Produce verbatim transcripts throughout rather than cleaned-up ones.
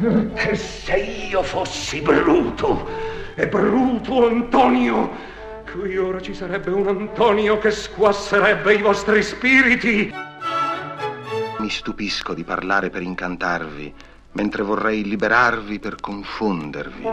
E se io fossi Bruto, e Bruto Antonio, qui ora ci sarebbe un Antonio che squasserebbe i vostri spiriti. Mi stupisco di parlare per incantarvi, mentre vorrei liberarvi per confondervi.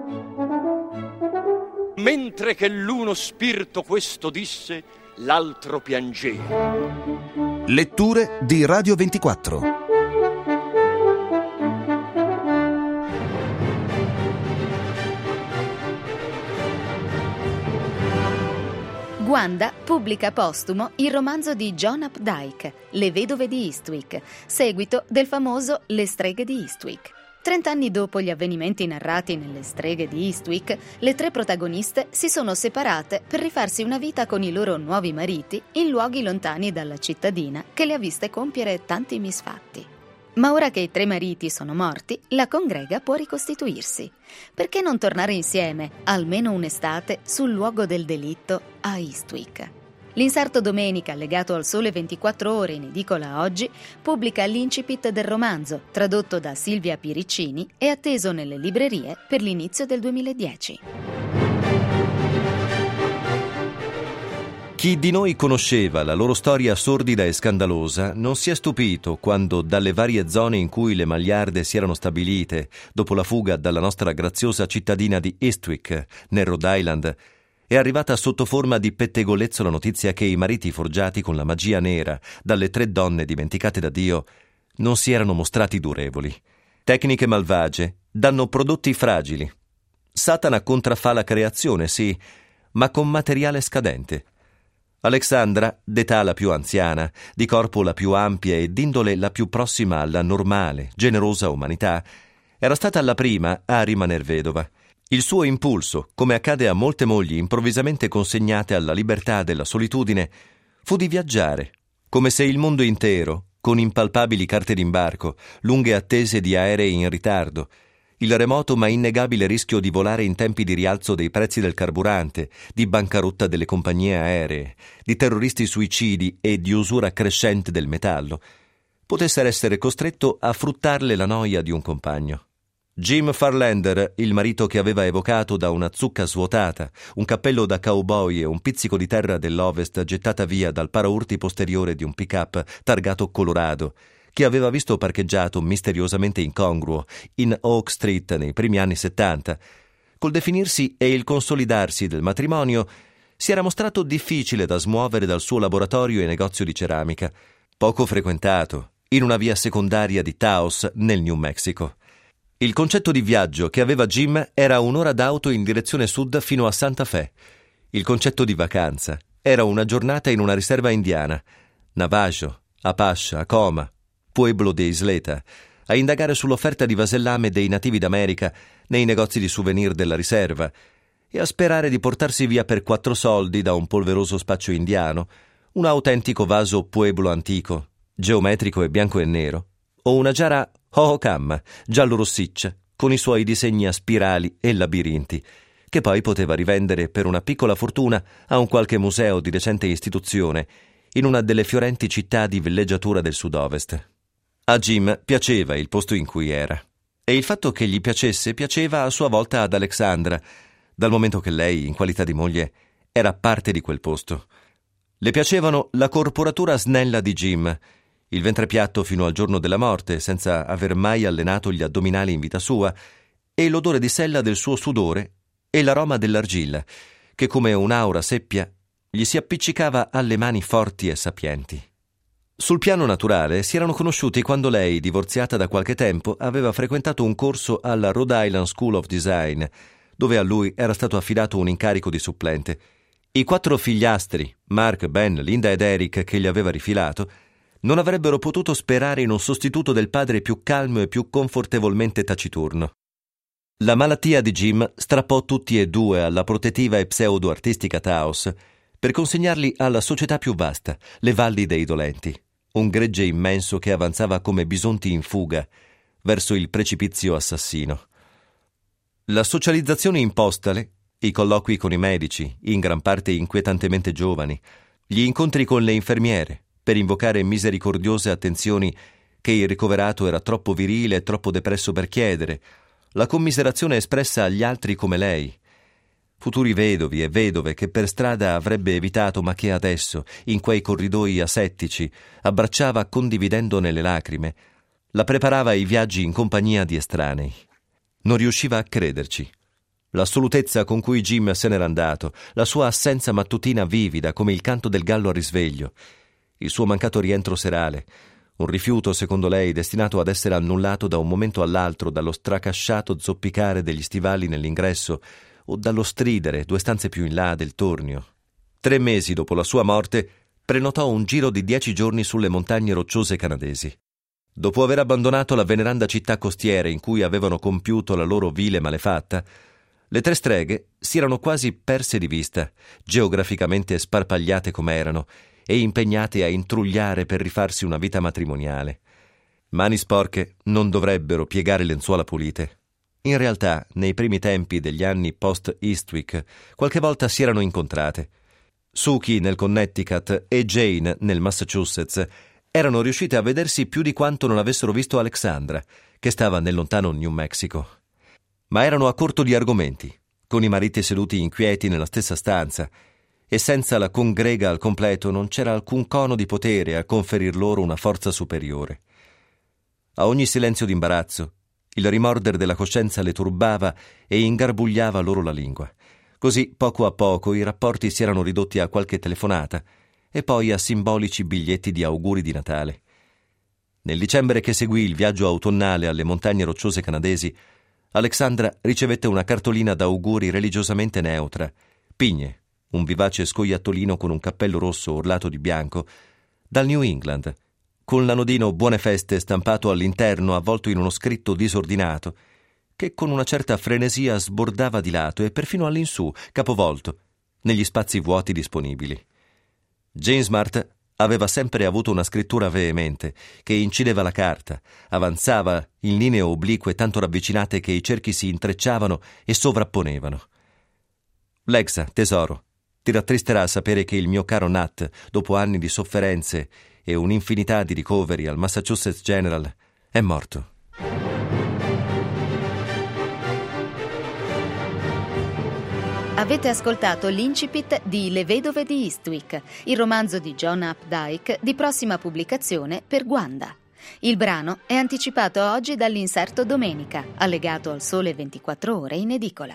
Mentre che l'uno spirito questo disse, l'altro piangeva. Letture di Radio ventiquattro. Wanda pubblica postumo il romanzo di John Updike, Le vedove di Eastwick, seguito del famoso Le streghe di Eastwick. Trent'anni dopo gli avvenimenti narrati nelle streghe di Eastwick, le tre protagoniste si sono separate per rifarsi una vita con i loro nuovi mariti in luoghi lontani dalla cittadina che le ha viste compiere tanti misfatti. Ma ora che i tre mariti sono morti, la congrega può ricostituirsi. Perché non tornare insieme, almeno un'estate, sul luogo del delitto a Eastwick? L'inserto domenica, legato al Sole ventiquattro Ore in edicola oggi, pubblica l'incipit del romanzo, tradotto da Silvia Piriccini e atteso nelle librerie per l'inizio del duemiladieci. Chi di noi conosceva la loro storia sordida e scandalosa non si è stupito quando dalle varie zone in cui le Magliarde si erano stabilite dopo la fuga dalla nostra graziosa cittadina di Eastwick, nel Rhode Island, è arrivata sotto forma di pettegolezzo la notizia che i mariti forgiati con la magia nera dalle tre donne dimenticate da Dio non si erano mostrati durevoli. Tecniche malvagie danno prodotti fragili. Satana contraffà la creazione, sì, ma con materiale scadente. Alexandra, d'età la più anziana, di corpo la più ampia e d'indole la più prossima alla normale, generosa umanità, era stata la prima a rimaner vedova. Il suo impulso, come accade a molte mogli improvvisamente consegnate alla libertà della solitudine, fu di viaggiare, come se il mondo intero, con impalpabili carte d'imbarco, lunghe attese di aerei in ritardo, il remoto ma innegabile rischio di volare in tempi di rialzo dei prezzi del carburante, di bancarotta delle compagnie aeree, di terroristi suicidi e di usura crescente del metallo, potessero essere costretto a fruttarle la noia di un compagno. Jim Farlander, il marito che aveva evocato da una zucca svuotata, un cappello da cowboy e un pizzico di terra dell'Ovest gettata via dal paraurti posteriore di un pick-up targato Colorado, che aveva visto parcheggiato misteriosamente incongruo in Oak Street nei primi anni settanta, col definirsi e il consolidarsi del matrimonio, si era mostrato difficile da smuovere dal suo laboratorio e negozio di ceramica, poco frequentato, in una via secondaria di Taos, nel New Mexico. Il concetto di viaggio che aveva Jim era un'ora d'auto in direzione sud fino a Santa Fe. Il concetto di vacanza era una giornata in una riserva indiana, Navajo, Apache, Acoma, Pueblo de Isleta, a indagare sull'offerta di vasellame dei nativi d'America nei negozi di souvenir della riserva e a sperare di portarsi via per quattro soldi da un polveroso spaccio indiano un autentico vaso Pueblo antico, geometrico e bianco e nero, o una giara Hohokam, giallo-rossiccia, con i suoi disegni a spirali e labirinti, che poi poteva rivendere per una piccola fortuna a un qualche museo di recente istituzione in una delle fiorenti città di villeggiatura del sud-ovest. A Jim piaceva il posto in cui era, e il fatto che gli piacesse piaceva a sua volta ad Alexandra, dal momento che lei, in qualità di moglie, era parte di quel posto. Le piacevano la corporatura snella di Jim, il ventre piatto fino al giorno della morte, senza aver mai allenato gli addominali in vita sua, e l'odore di sella del suo sudore e l'aroma dell'argilla, che come un'aura seppia gli si appiccicava alle mani forti e sapienti. Sul piano naturale si erano conosciuti quando lei, divorziata da qualche tempo, aveva frequentato un corso alla Rhode Island School of Design, dove a lui era stato affidato un incarico di supplente. I quattro figliastri, Mark, Ben, Linda ed Eric, che gli aveva rifilato, non avrebbero potuto sperare in un sostituto del padre più calmo e più confortevolmente taciturno. La malattia di Jim strappò tutti e due alla protettiva e pseudo-artistica Taos per consegnarli alla società più vasta, le Valli dei Dolenti, un gregge immenso che avanzava come bisonti in fuga verso il precipizio assassino. La socializzazione impostale, i colloqui con i medici, in gran parte inquietantemente giovani, gli incontri con le infermiere per invocare misericordiose attenzioni che il ricoverato era troppo virile e troppo depresso per chiedere, la commiserazione espressa agli altri come lei. Futuri vedovi e vedove che per strada avrebbe evitato, ma che adesso, in quei corridoi asettici, abbracciava condividendone le lacrime, la preparava ai viaggi in compagnia di estranei. Non riusciva a crederci. L'assolutezza con cui Jim se n'era andato, la sua assenza mattutina vivida come il canto del gallo a risveglio, il suo mancato rientro serale, un rifiuto, secondo lei, destinato ad essere annullato da un momento all'altro dallo stracasciato zoppicare degli stivali nell'ingresso o dallo stridere, due stanze più in là, del tornio. Tre mesi dopo la sua morte, prenotò un giro di dieci giorni sulle montagne rocciose canadesi. Dopo aver abbandonato la veneranda città costiera in cui avevano compiuto la loro vile malefatta, le tre streghe si erano quasi perse di vista, geograficamente sparpagliate come erano, e impegnate a intrugliare per rifarsi una vita matrimoniale. Mani sporche non dovrebbero piegare lenzuola pulite. In realtà, nei primi tempi degli anni post-Eastwick, qualche volta si erano incontrate. Suki nel Connecticut e Jane nel Massachusetts erano riuscite a vedersi più di quanto non avessero visto Alexandra, che stava nel lontano New Mexico. Ma erano a corto di argomenti, con i mariti seduti inquieti nella stessa stanza, e senza la congrega al completo non c'era alcun cono di potere a conferir loro una forza superiore. A ogni silenzio d'imbarazzo, il rimorder della coscienza le turbava e ingarbugliava loro la lingua. Così, poco a poco, i rapporti si erano ridotti a qualche telefonata e poi a simbolici biglietti di auguri di Natale. Nel dicembre che seguì il viaggio autunnale alle montagne rocciose canadesi, Alexandra ricevette una cartolina d'auguri religiosamente neutra, pigne, un vivace scoiattolino con un cappello rosso orlato di bianco, dal New England, con l'anodino Buone feste stampato all'interno avvolto in uno scritto disordinato, che con una certa frenesia sbordava di lato e perfino all'insù, capovolto, negli spazi vuoti disponibili. Jane Smart aveva sempre avuto una scrittura veemente, che incideva la carta, avanzava in linee oblique tanto ravvicinate che i cerchi si intrecciavano e sovrapponevano. Lexa, tesoro, ti rattristerà sapere che il mio caro Nat, dopo anni di sofferenze e un'infinità di ricoveri al Massachusetts General, è morto. Avete ascoltato l'incipit di Le vedove di Eastwick, il romanzo di John Updike di prossima pubblicazione per Wanda. Il brano è anticipato oggi dall'inserto Domenica, allegato al Sole ventiquattro Ore in edicola.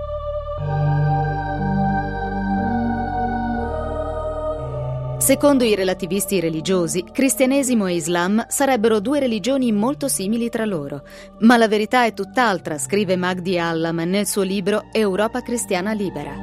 Secondo i relativisti religiosi, cristianesimo e Islam sarebbero due religioni molto simili tra loro, ma la verità è tutt'altra, scrive Magdi Allam nel suo libro Europa cristiana libera.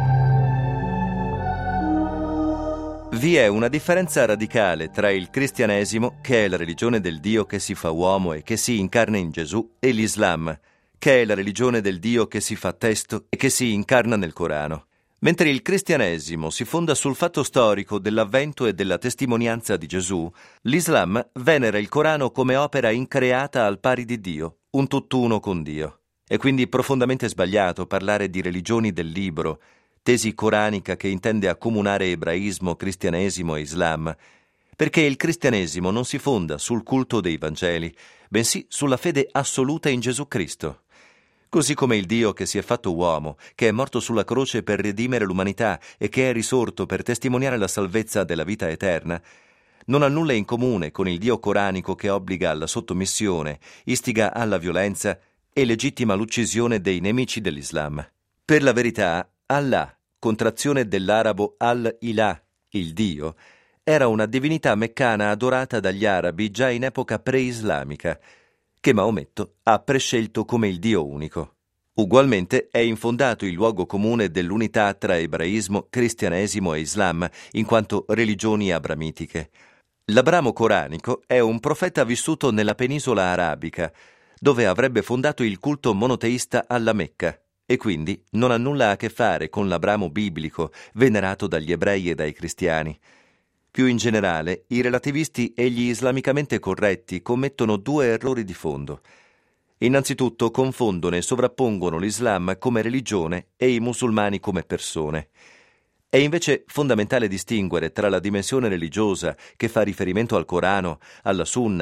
Vi è una differenza radicale tra il cristianesimo, che è la religione del Dio che si fa uomo e che si incarna in Gesù, e l'Islam, che è la religione del Dio che si fa testo e che si incarna nel Corano. Mentre il cristianesimo si fonda sul fatto storico dell'avvento e della testimonianza di Gesù, l'Islam venera il Corano come opera increata al pari di Dio, un tutt'uno con Dio. È quindi profondamente sbagliato parlare di religioni del libro, tesi coranica che intende accomunare ebraismo, cristianesimo e Islam, perché il cristianesimo non si fonda sul culto dei Vangeli, bensì sulla fede assoluta in Gesù Cristo. Così come il Dio che si è fatto uomo, che è morto sulla croce per redimere l'umanità e che è risorto per testimoniare la salvezza della vita eterna, non ha nulla in comune con il Dio coranico che obbliga alla sottomissione, istiga alla violenza e legittima l'uccisione dei nemici dell'Islam. Per la verità, Allah, contrazione dell'arabo al-Ilah, il Dio, era una divinità meccana adorata dagli arabi già in epoca pre-islamica, che Maometto ha prescelto come il Dio unico. Ugualmente è infondato il luogo comune dell'unità tra ebraismo, cristianesimo e Islam, in quanto religioni abramitiche. L'Abramo coranico è un profeta vissuto nella penisola arabica, dove avrebbe fondato il culto monoteista alla Mecca, e quindi non ha nulla a che fare con l'Abramo biblico, venerato dagli ebrei e dai cristiani. Più in generale, i relativisti e gli islamicamente corretti commettono due errori di fondo. Innanzitutto confondono e sovrappongono l'Islam come religione e i musulmani come persone. È invece fondamentale distinguere tra la dimensione religiosa, che fa riferimento al Corano, alla Sunna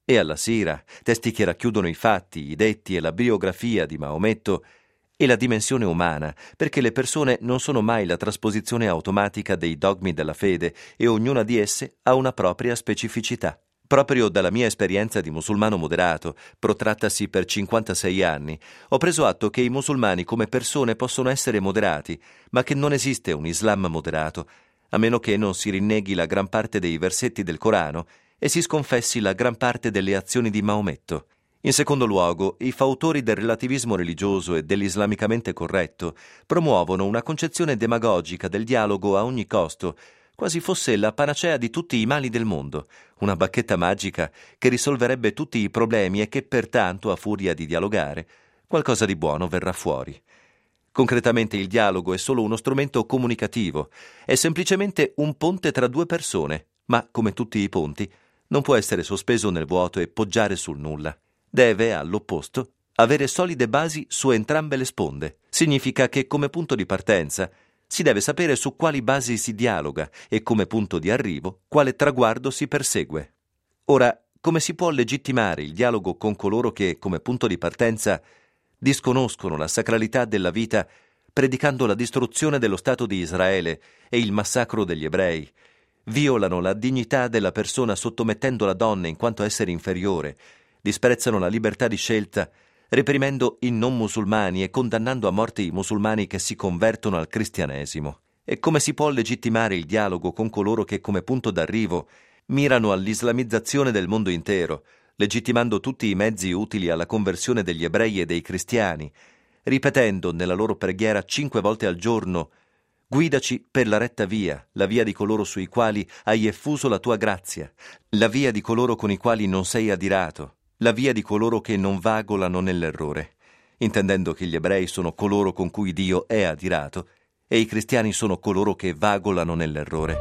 e alla Sira, testi che racchiudono i fatti, i detti e la biografia di Maometto, e la dimensione umana, perché le persone non sono mai la trasposizione automatica dei dogmi della fede e ognuna di esse ha una propria specificità. Proprio dalla mia esperienza di musulmano moderato, protrattasi per cinquantasei anni, ho preso atto che i musulmani come persone possono essere moderati, ma che non esiste un Islam moderato, a meno che non si rinneghi la gran parte dei versetti del Corano e si sconfessi la gran parte delle azioni di Maometto. In secondo luogo, i fautori del relativismo religioso e dell'islamicamente corretto promuovono una concezione demagogica del dialogo a ogni costo, quasi fosse la panacea di tutti i mali del mondo, una bacchetta magica che risolverebbe tutti i problemi e che pertanto, a furia di dialogare, qualcosa di buono verrà fuori. Concretamente il dialogo è solo uno strumento comunicativo, è semplicemente un ponte tra due persone, ma, come tutti i ponti, non può essere sospeso nel vuoto e poggiare sul nulla. Deve, all'opposto, avere solide basi su entrambe le sponde. Significa che come punto di partenza si deve sapere su quali basi si dialoga e come punto di arrivo quale traguardo si persegue. Ora, come si può legittimare il dialogo con coloro che, come punto di partenza, disconoscono la sacralità della vita, predicando la distruzione dello Stato di Israele e il massacro degli ebrei, violano la dignità della persona sottomettendo la donna in quanto essere inferiore, disprezzano la libertà di scelta, reprimendo i non musulmani e condannando a morte i musulmani che si convertono al cristianesimo? E come si può legittimare il dialogo con coloro che, come punto d'arrivo, mirano all'islamizzazione del mondo intero, legittimando tutti i mezzi utili alla conversione degli ebrei e dei cristiani, ripetendo nella loro preghiera cinque volte al giorno: «Guidaci per la retta via, la via di coloro sui quali hai effuso la tua grazia, la via di coloro con i quali non sei adirato, la via di coloro che non vagolano nell'errore», intendendo che gli ebrei sono coloro con cui Dio è adirato e i cristiani sono coloro che vagolano nell'errore.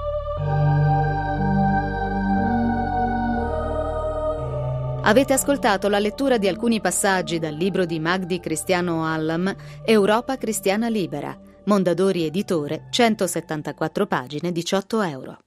Avete ascoltato la lettura di alcuni passaggi dal libro di Magdi Cristiano Hallam, Europa Cristiana Libera, Mondadori Editore, centosettantaquattro pagine, diciotto euro.